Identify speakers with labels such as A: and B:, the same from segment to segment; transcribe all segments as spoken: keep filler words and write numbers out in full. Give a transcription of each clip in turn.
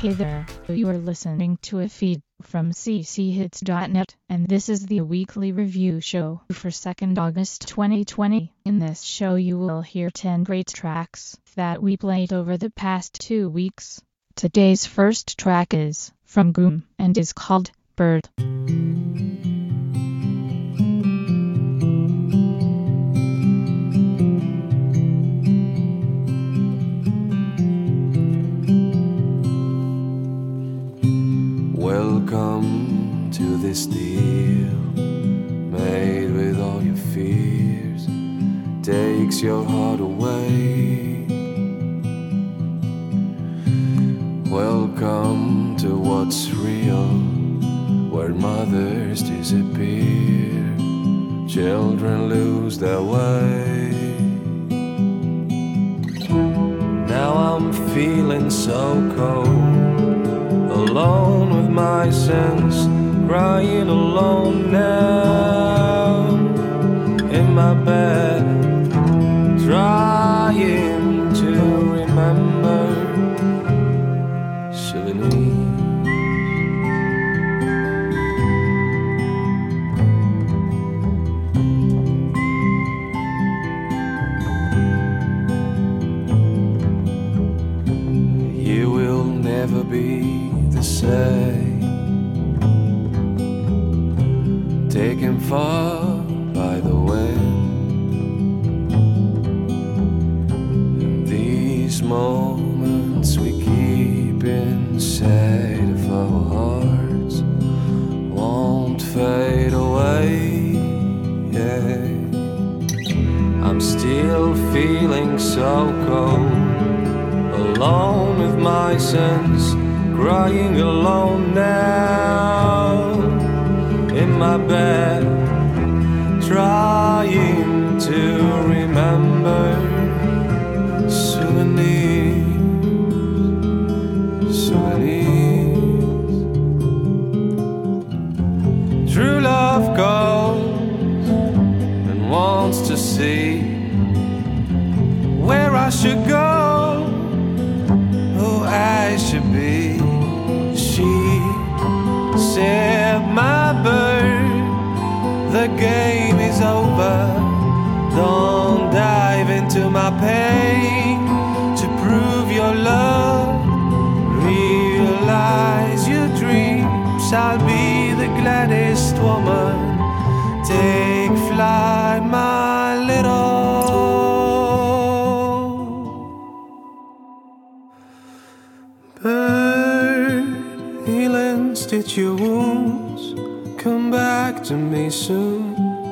A: Hey there, you are listening to a feed from c c hits dot net, and this is the weekly review show for second August twenty twenty. In this show you will hear ten great tracks that we played over the past two weeks. Today's first track is from Goom and is called Bird.
B: Welcome to this deal, made with all your fears, takes your heart away. Welcome to what's real, where mothers disappear, children lose their way. Now I'm feeling so cold, alone with my sense, crying alone now in my bed, trying to remember souvenirs. You will never be the same, taken far by the wind. In these moments we keep inside of our hearts won't fade away. Yeah. I'm still feeling so cold, alone with my sense, crying alone now in my bed, trying to remember souvenirs, souvenirs. True love goes and wants to see where I should go, who I should be. She said, my bird, the game is over. Don't dive into my pain to prove your love. Realize your dreams, I'll be the gladdest woman. Take flight, my little bird, healing, stitch your wounds, come back to me soon.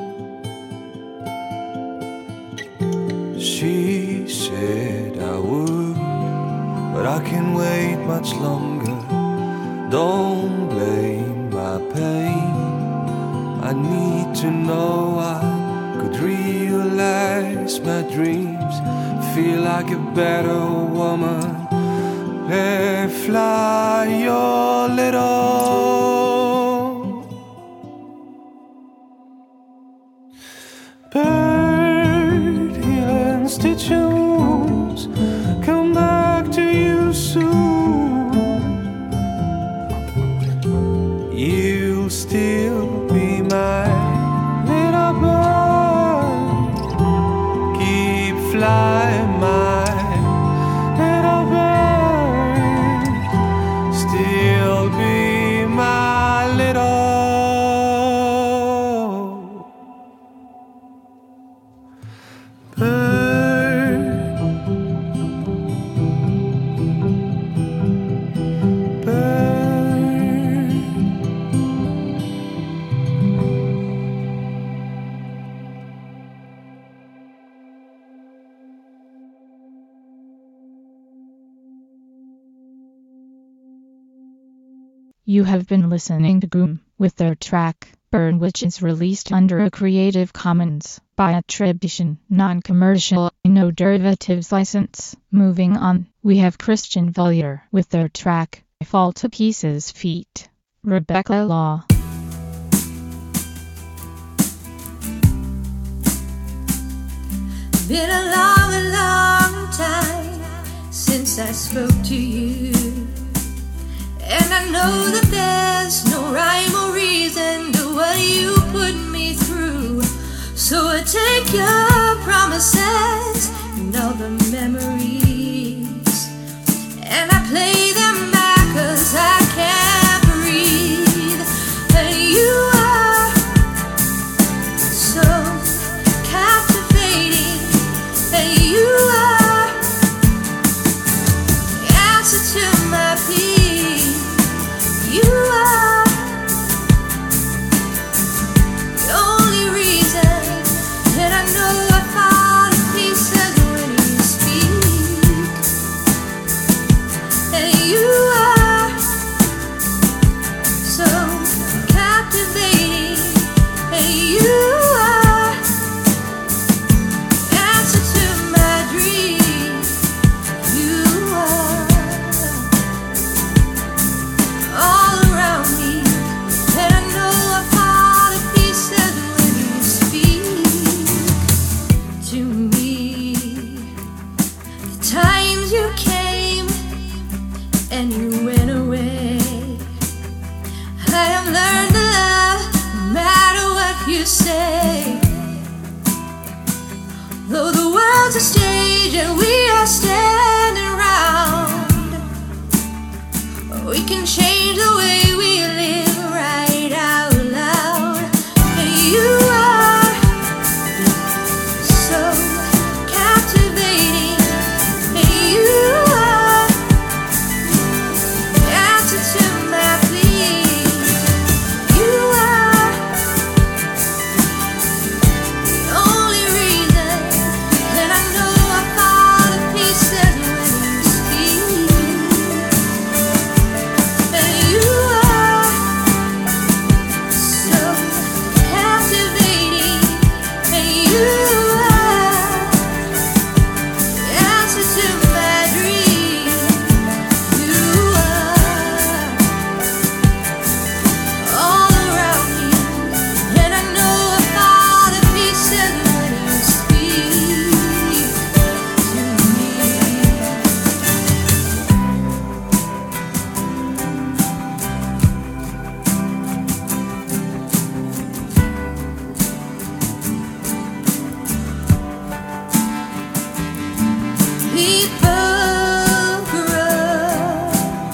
B: She said I would, but I can't wait much longer. Don't blame my pain, I need to know I could realize my dreams, feel like a better woman. Let fly your little bird, healing, stitch your wounds, come back to you soon. You'll still be my little bird, keep flying my
A: You have been listening to Goom with their track Bird, which is released under a Creative Commons by attribution, non-commercial, no derivatives license. Moving on, we have Christian Vellier with their track Fall to Pieces feat. Rebecca Law.
C: Been a long, long time since I spoke to you. I know that there's no rhyme or reason to what you put me through. So I take your promises and all the memories, and I play them back 'cause I can't breathe. And you are so captivating, and you are the answer to my plea. You are the only reason that I know I found a peace is when you speak. And you are so captivating, and you are the answer to my dream. You are all around me, and I know I found a peace is when you speak to me. The times you came and you went away, I have learned to love no matter what you say. Though the world's a stage and we are standing round, we can change the way we live right out loud. And you are so captivating, and you are the answer to my plea. You are the only reason that I know I found a peace is when you speak. And you are so captivating, and you are the answer to my dream. You are all around me, and I know I found a peace is when you speak to me. People grow,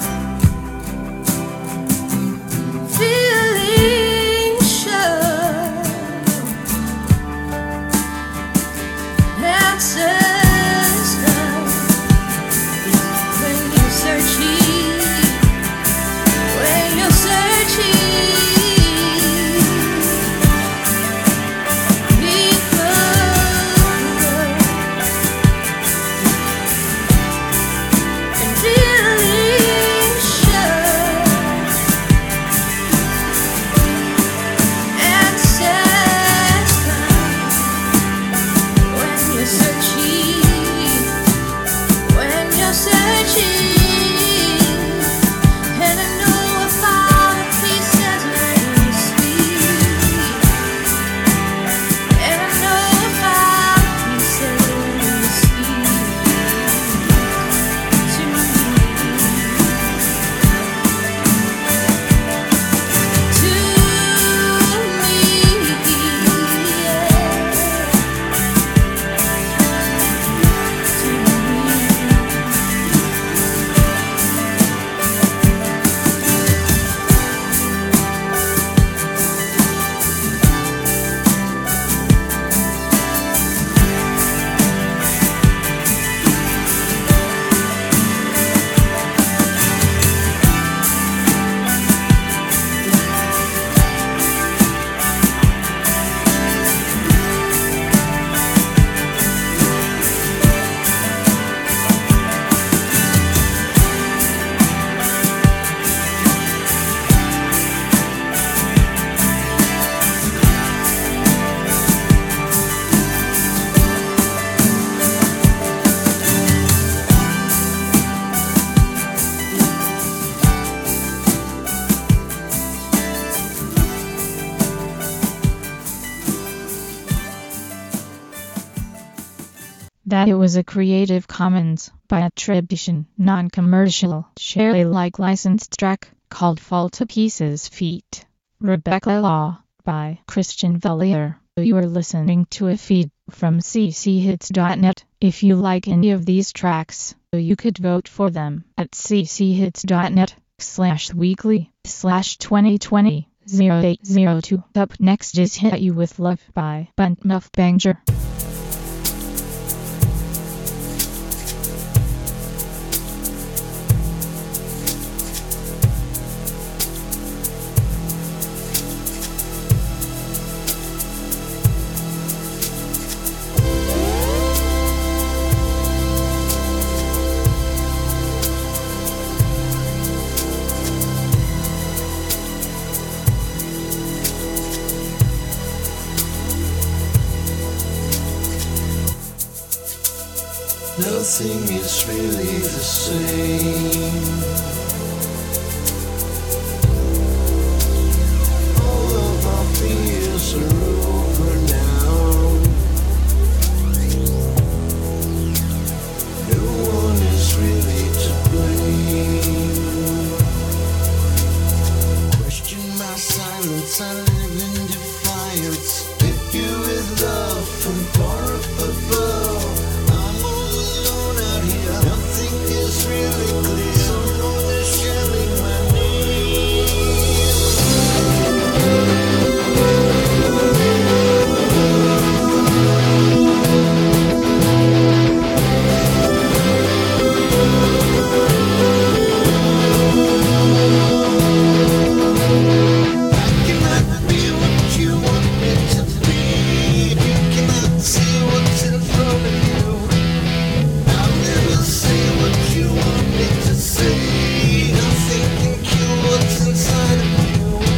C: feelings show, answers come when you're searching, when you're searching. People grow, and feelings show, answers come when you're searching, when you're searching. And I know I found a peace is when you speak. And I know I found a peace is when you speak to me. To me, yeah. To
A: That it was a Creative Commons by attribution, non-commercial, share Alike licensed track. called Fall to Pieces feat. Rebecca Law by Christian Vellier. You are listening to a feed from c c hits dot net. If you like any of these tracks, you could vote for them at c c hits dot net slash weekly slash twenty twenty oh eight oh two. Up next is Hit You With Love by Bunt Muff Banger.
D: Nothing is really the same. All of our fears are over now. No one is really to blame. Question my silence, I live in defiance. Hit you with love from far up above. Nothing is really clear. Someone is shouting my name. I cannot be what you want me to be. You cannot see what's in front of you. I'll never say what you want me to say. Nothing can kill what's inside of you.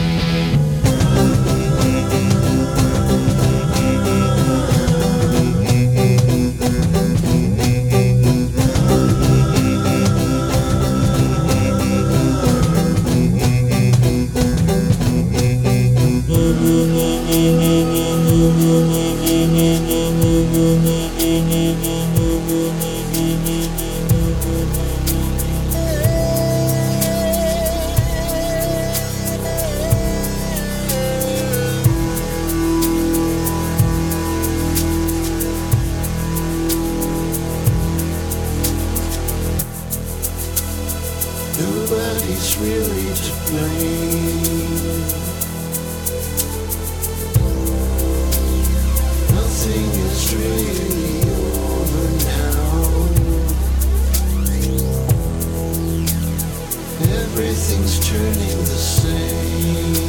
D: Nobody's really to blame. Nothing is really over now. Everything's turning the same.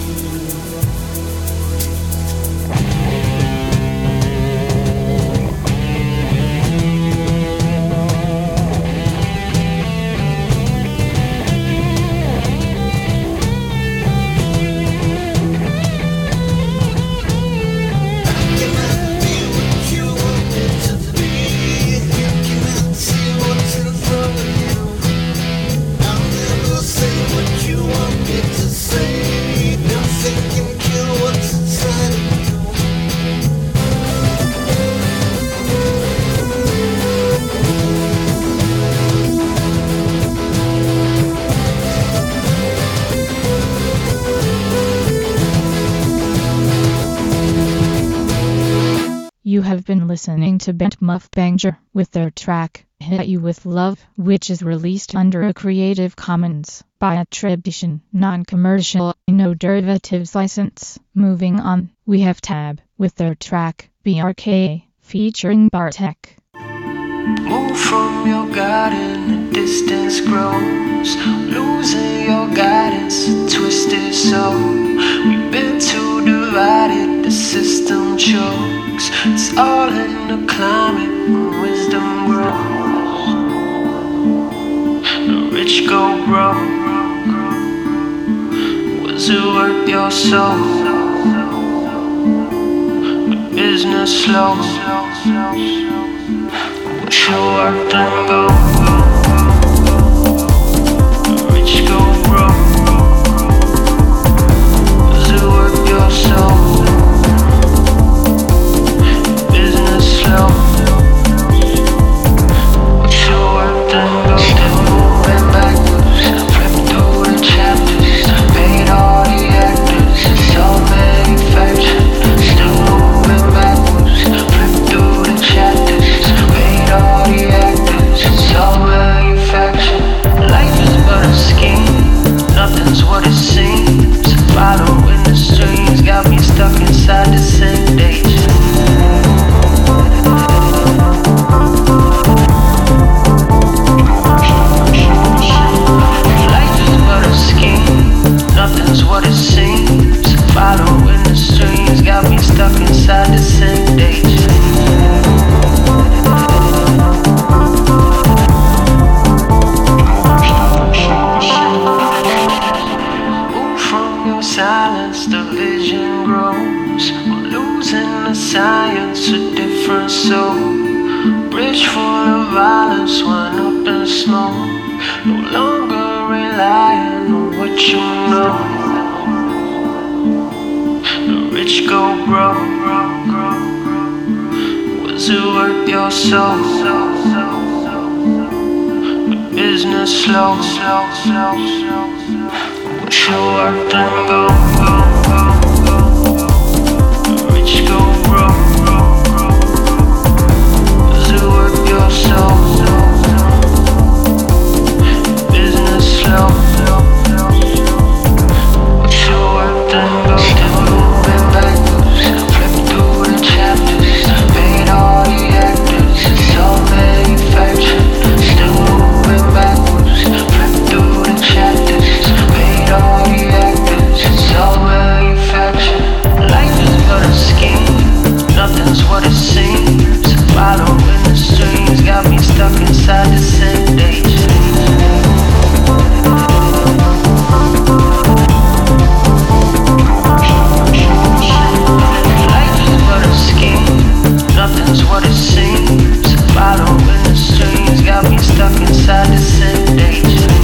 A: You have been listening to Bunt Muff Banger with their track, Hit You With Love, which is released under a Creative Commons by attribution, non-commercial, no derivatives license. Moving on, we have Tab with their track, B R K, featuring Bartek.
E: Move from your garden, the distance grows. Losing your guidance, twisted soul. We've been too divided, the system chokes. It's all in the climate, when wisdom grows. The rich go broke. Was it worth your soul? The business slow. Show up and go. Rich go broke. Does it work your soul? Business slow. Show up and go. Moving backwards, flip through the chapters. bridge full of violence went up in smoke. No longer relying on what you know. The rich go broke. Was it worth your soul? The business slow. Wish you worked and go. The rich go broke. Was it worth your soul? Business slow. Wish you worked and go. Still moving backwards. Flip through the chapters. Paid all the actors. It's all manufactured. Still moving backwards. Flip through the chapters. Paid all the actors. It's all manufactured. Life is but a scheme. Nothing's what it seems. Bottle in the streams got me stuck inside the same daydream. Life is but a scheme. Nothing's what it seems. Bottle in the streams got me stuck inside the same daydream.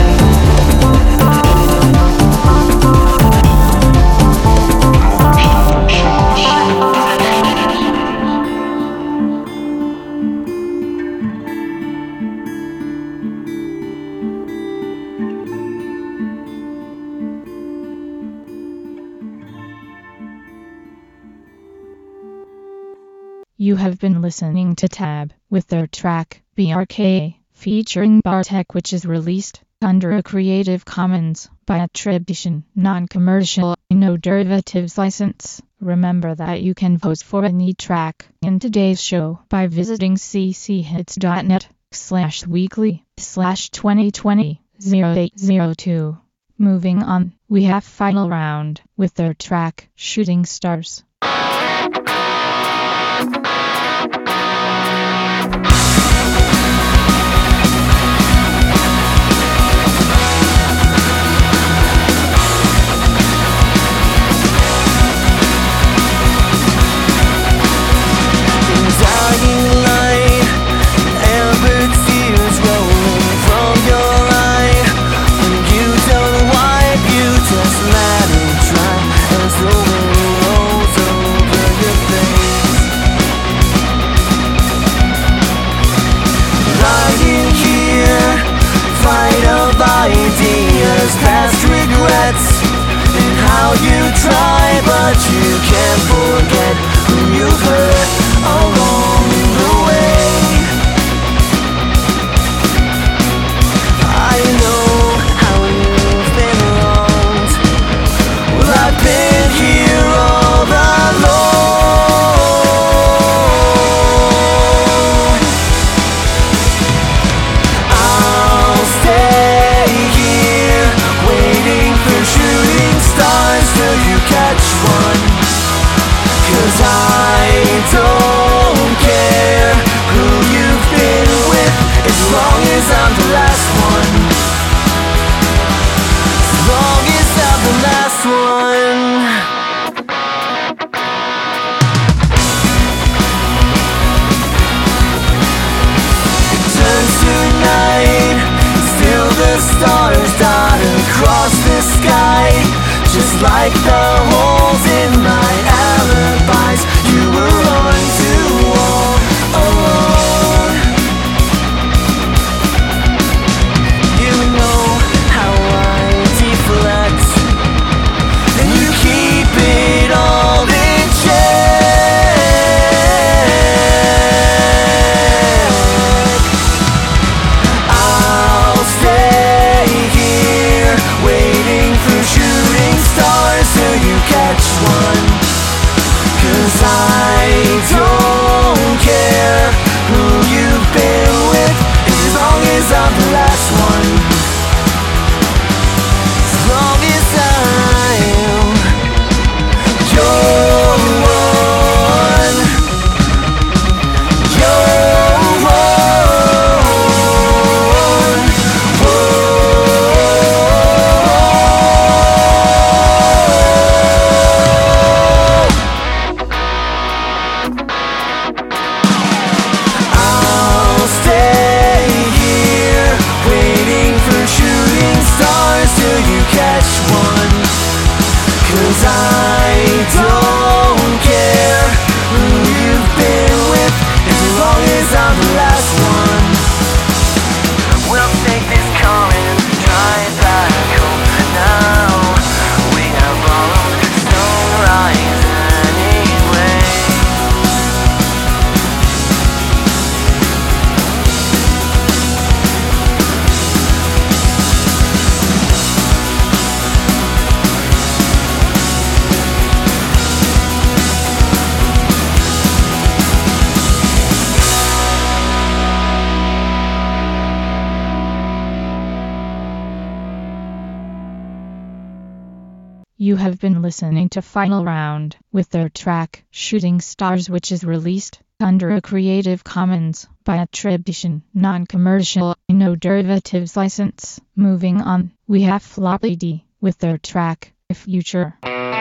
A: You have been listening to Tab with their track B R K featuring Bartek, which is released under a Creative Commons by attribution, non-commercial, no derivatives license. Remember that you can vote for any track in today's show by visiting cchits.net slash weekly slash 2020 0802. Moving on, we have Final Round with their track Shooting Stars.
D: Ideas, past regrets, and how you try, but you can't forget who you've hurt along the way. I know how you've been wronged. Well, I've been here all alone. I'll stay shooting stars till you catch one. 'Cause I don't care who you've been with, as long as I'm the last one. As long as I'm the last one. It turns to night, still the stars dot across the sky, just like the holes in my alibis. You were on to all alone. You know how I deflect, and you keep it all in check. I'll stay here waiting for shooting stars till you catch one.
A: You have been listening to Final Round with their track Shooting Stars, which is released under a Creative Commons by attribution, non-commercial, no derivatives license. Moving on, we have Floppy D with their track Future.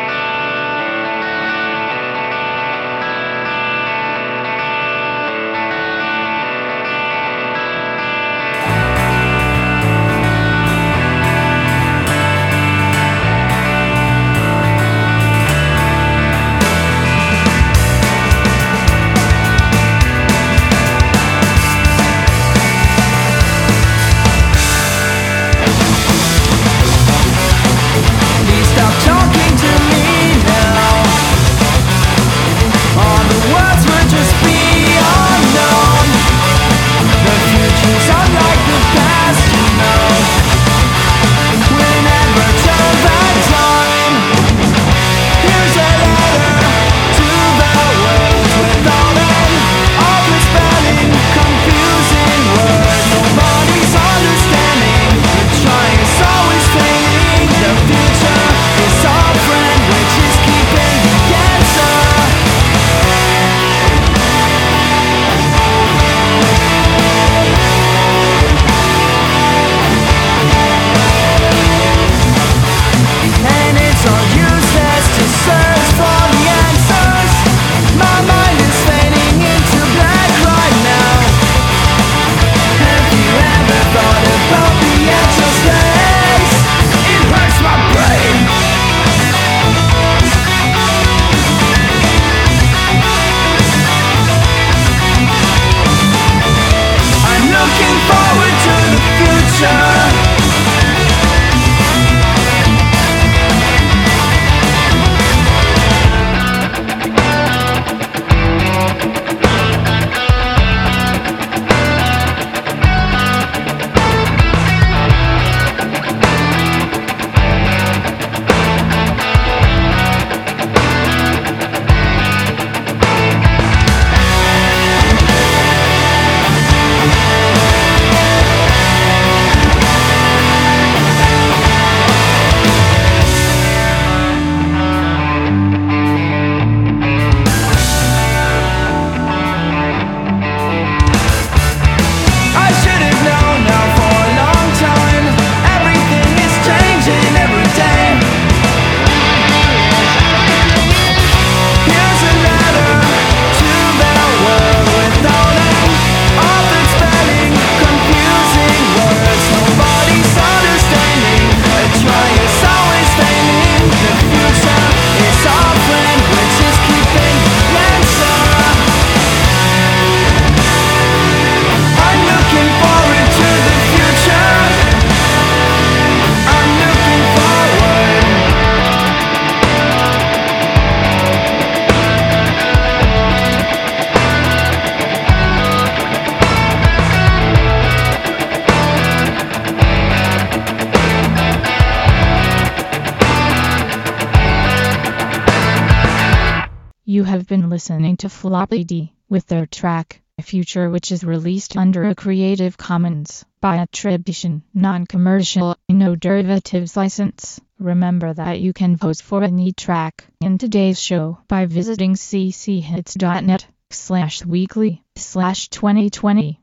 A: You have been listening to Floppy D with their track Future, which is released under a Creative Commons by attribution, non-commercial, no derivatives license. Remember that you can vote for any track in today's show by visiting cchits.net slash weekly slash 2020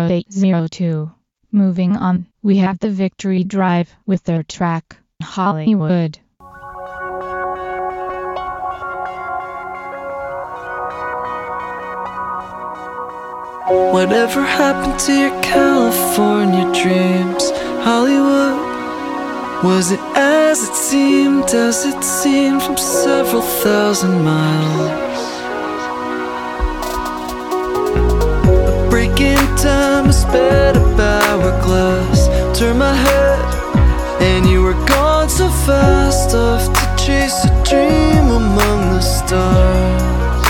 A: 0802. Moving on, we have the Victory Drive with their track Hollywood.
F: Whatever happened to your California dreams? Hollywood, was it as it seemed, as it seemed from several thousand miles? A break in time, a sped up hourglass. Turn my head, and you were gone so fast, off to chase a dream among the stars.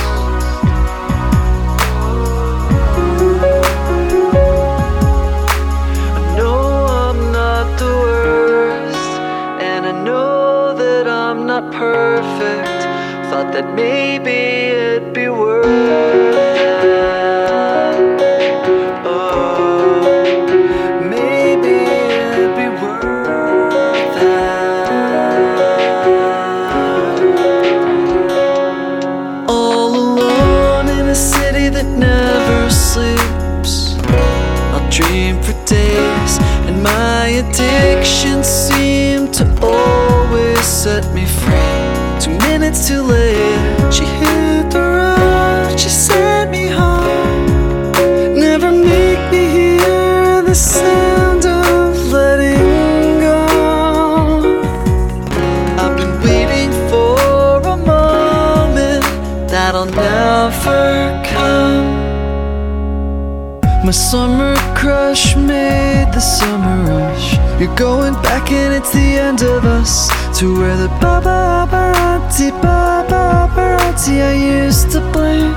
F: Not perfect, thought that maybe it'd be worth it. Oh, maybe it'd be worth it. dream for days, and my addiction seemed to always set me free. Two minutes too late, she hit the road, she sent me home. Never make me hear the sound of letting go. I've been waiting for a moment that'll never come. My summer crush made the summer rush. You're going back and it's the end of us, to where the paparazzi, paparazzi I used to blame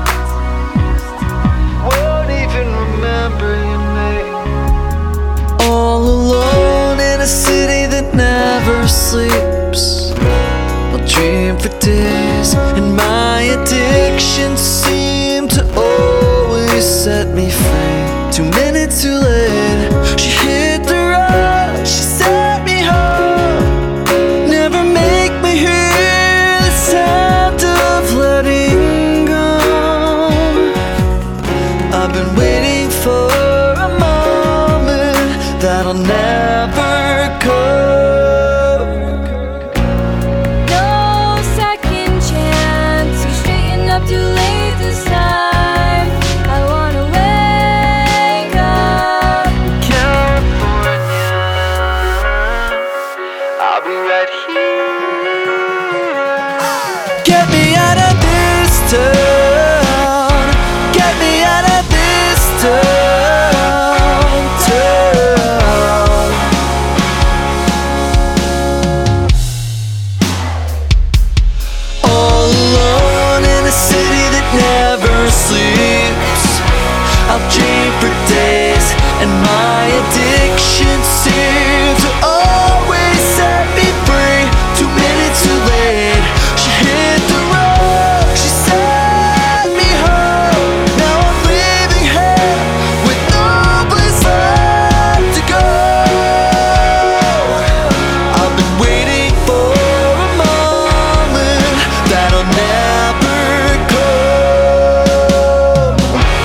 F: won't even remember your name. All alone in a city that never sleeps, I'll dream for days, and my addiction seemed to always set me free. Two minutes too late, she hit the road, she set me home. Never make me hear the sound of letting go. I've been waiting for a moment that'll never come.
C: No second chance, you straighten up too late this time. I wanna wake up.
F: California, I'll be right here. Get me out of this town, get me out of this town, town. All alone in a city that never sleeps, I'll dream for days, and my addiction seems to always set me free. Two minutes too late, she hit the road, she set me home. Now I'm leaving here with no place left to go. I've been waiting for a moment that'll never come.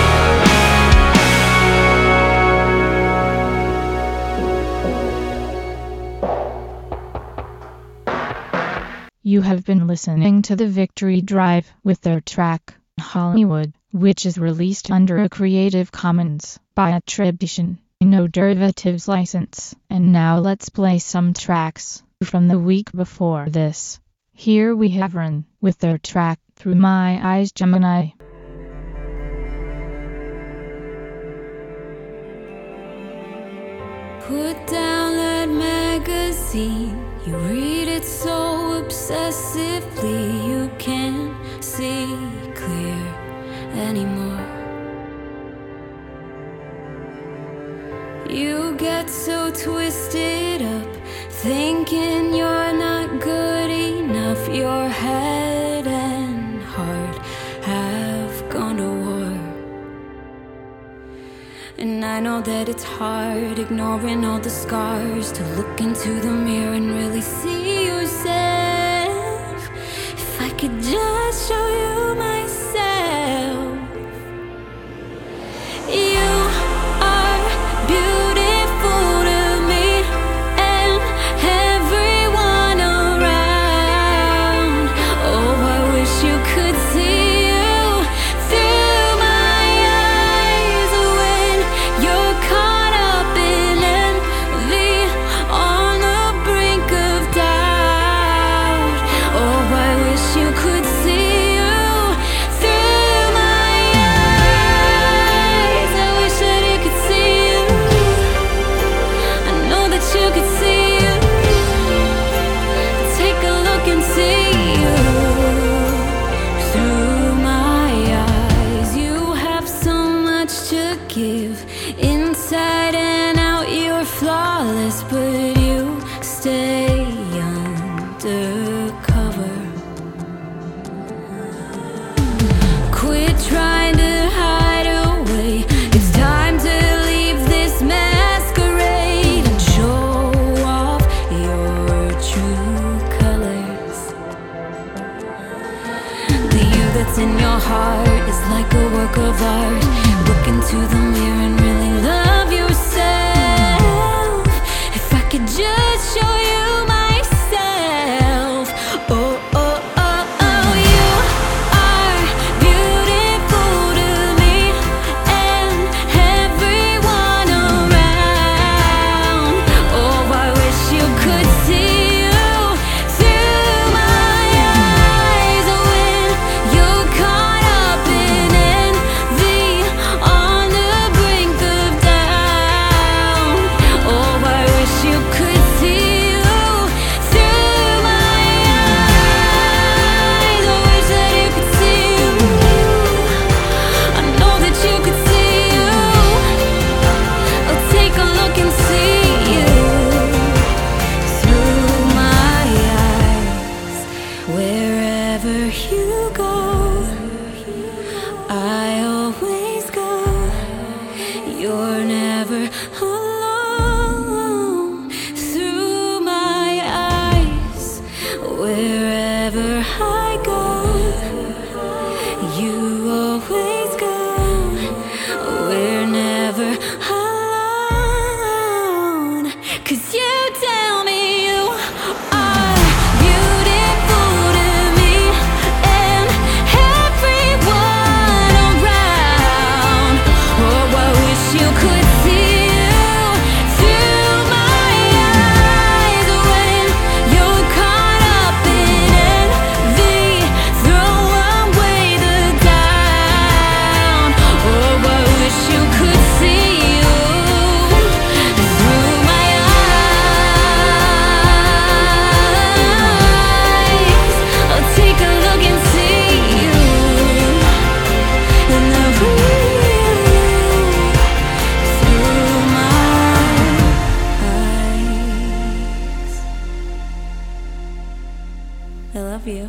A: You have been listening to the Victory Drive with their track, Hollywood, which is released under a Creative Commons by attribution, no derivatives license. And now let's play some tracks from the week before this. Here we have Run with their track, Through My Eyes, Gemini.
C: Put down that magazine. You read it so obsessively you can't see clear anymore. You get so twisted up, thinking you're not good enough. Your head and heart have gone to war. And I know that it's hard, ignoring all the scars, to look into the mirror and really see yourself. If I could just show you myself. You are beautiful to me and everyone around. Oh, I wish you could see you through my eyes when you're caught up in envy, on the brink of doubt. Oh, I wish you could see you through my eyes. I wish that you could see you. I know that you could see you. Take a look and see you through my eyes. You have so much to give, inside and out. You're flawless, but you stay undercover. Quit trying to hide away. It's time to leave this masquerade and show off your true colors. The you that's in your heart is like a work of art. Look into the mirror and really love yourself. you're never alone. Through my eyes, wherever I go, you always go. We're never alone. 'Cause you tell me you are beautiful to me and everyone around. Oh, I wish you could see you through my eyes. When you're caught up in envy, throw away the down. Oh, I wish you could see you through my eyes. I'll take a look and see you in the real through my eyes. I love you.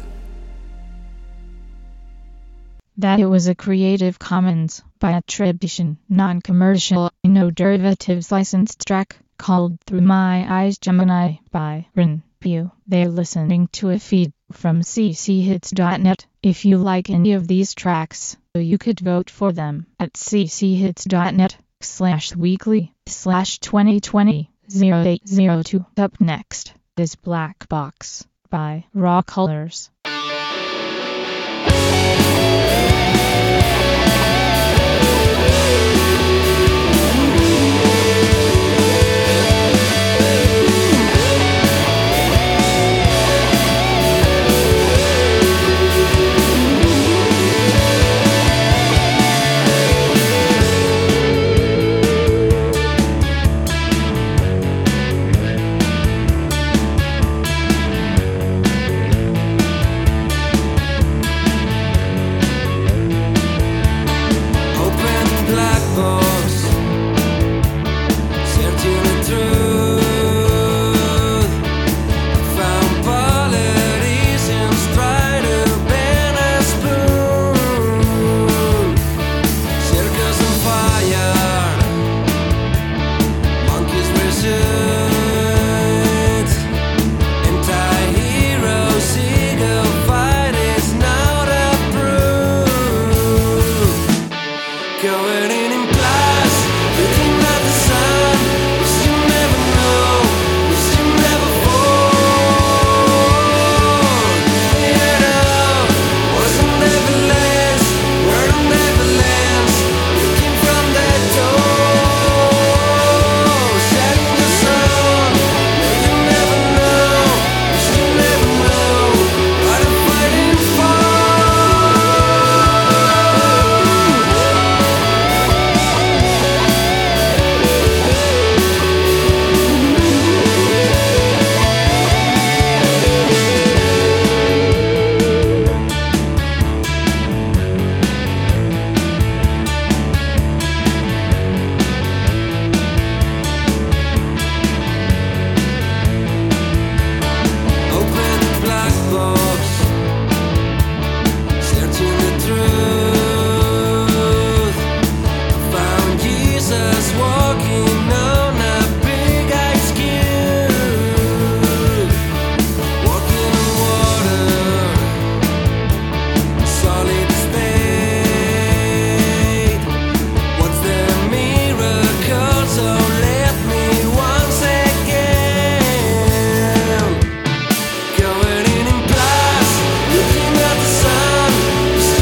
A: That it was a Creative Commons by attribution, non-commercial, no derivatives licensed track called Through My Eyes Gemini by Rin View. They're listening to a feed from c c hits dot net. If you like any of these tracks, you could vote for them at c c hits dot net slash weekly slash twenty twenty oh eight oh two. Up next is Black Box by Raw Colors.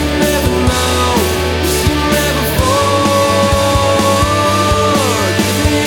B: Give me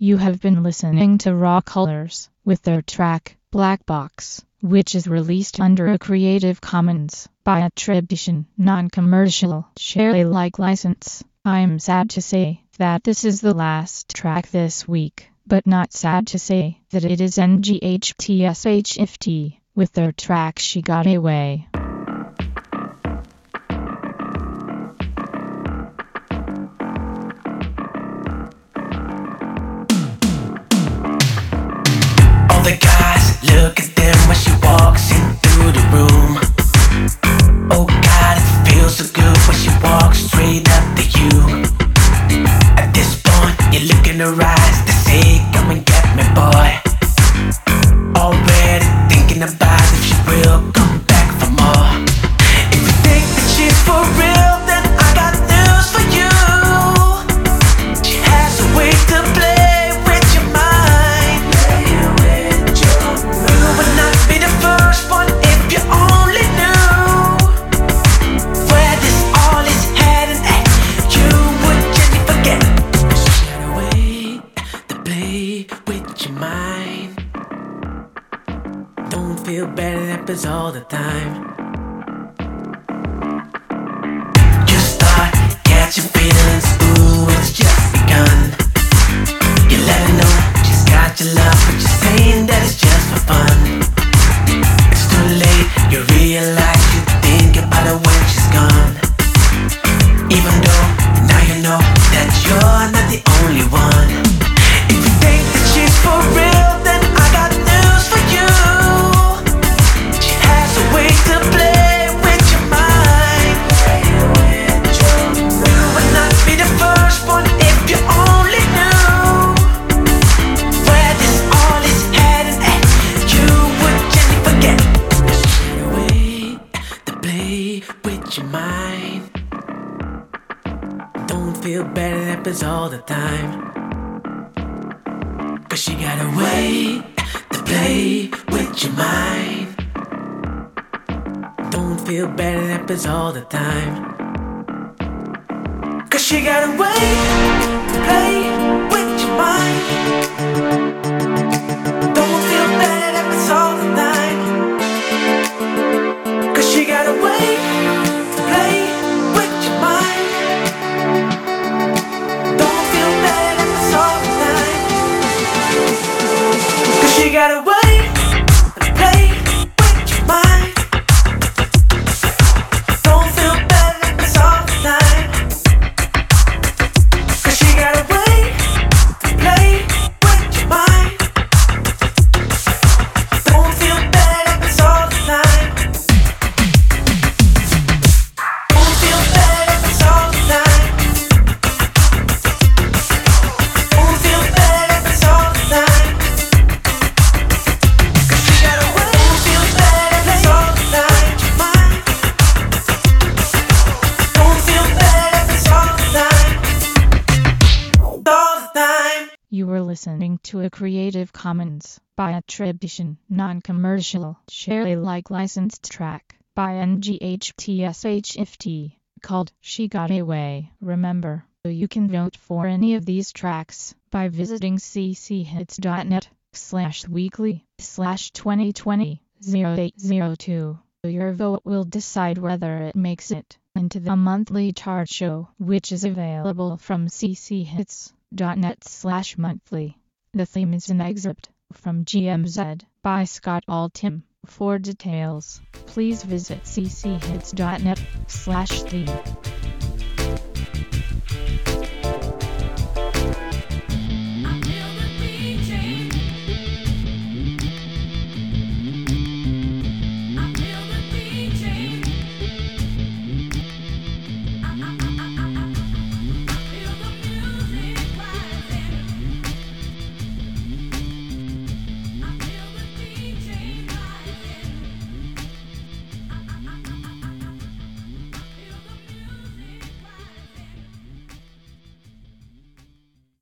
A: You have been listening to Raw Colors with their track, Black Box, which is released under a Creative Commons by attribution, non-commercial, share Alike license. I'm sad to say that this is the last track this week, but not sad to say that it is N G H T S H F T with their track She Got Away.
E: All the guys, look at them when she walks in through the room. Oh God, it feels so good when she walks straight up to you. At this point, you look in her eyes, they say, come and get me, boy. Already thinking about if she will come back for more. If you think that she's for real, then I got news for you. She has a way to play with your mind. Play with your mind. You would not be the first one if you only knew where this all is heading. Hey, you would gently forget. She got a way to play with your mind. Don't feel bad, it happens all the time. You start catching feelings, ooh, it's just begun. You let her know she's got your love, but you're saying that it's just for fun. It's too late, you realize you think about her when she's gone. Even though now you know that you're not the only one. If you think that she's for real, then I got news for you. She has a way to play with your mind. You would not be the first one if you only knew where this all is heading. Hey, you would gently forget. She had a way to play with your mind. Don't feel bad, it happens all the time. Cause she got a way to play with your mind. Don't feel bad, it happens all the time. Cause she got a way to play with your mind. Don't feel bad, it happens all the time. Cause she got a way to play with your mind. Don't feel bad, it happens all the time. Cause she got a way to play with your mind. Don't feel bad, it happens all the time. Cause she got a way to play with your mind. Don't feel bad, it happens all the time. Don't feel bad, it happens all the time. Don't feel bad, it happens all the time. Cause she got a way. Don't feel bad, it happens all the time. Don't feel bad, it happens all the time. All the time.
A: You were listening to a Creative Commons by attribution, non-commercial, share Alike licensed track by N G H T S H F T called She Got Away. Remember, you can vote for any of these tracks by visiting cchits.net slash weekly slash 2020 0802. Your vote will decide whether it makes it into the monthly chart show, which is available from cchits.net slash monthly. The theme is an excerpt from G M Z by Scott Altham. For details, please visit cchits.net slash theme.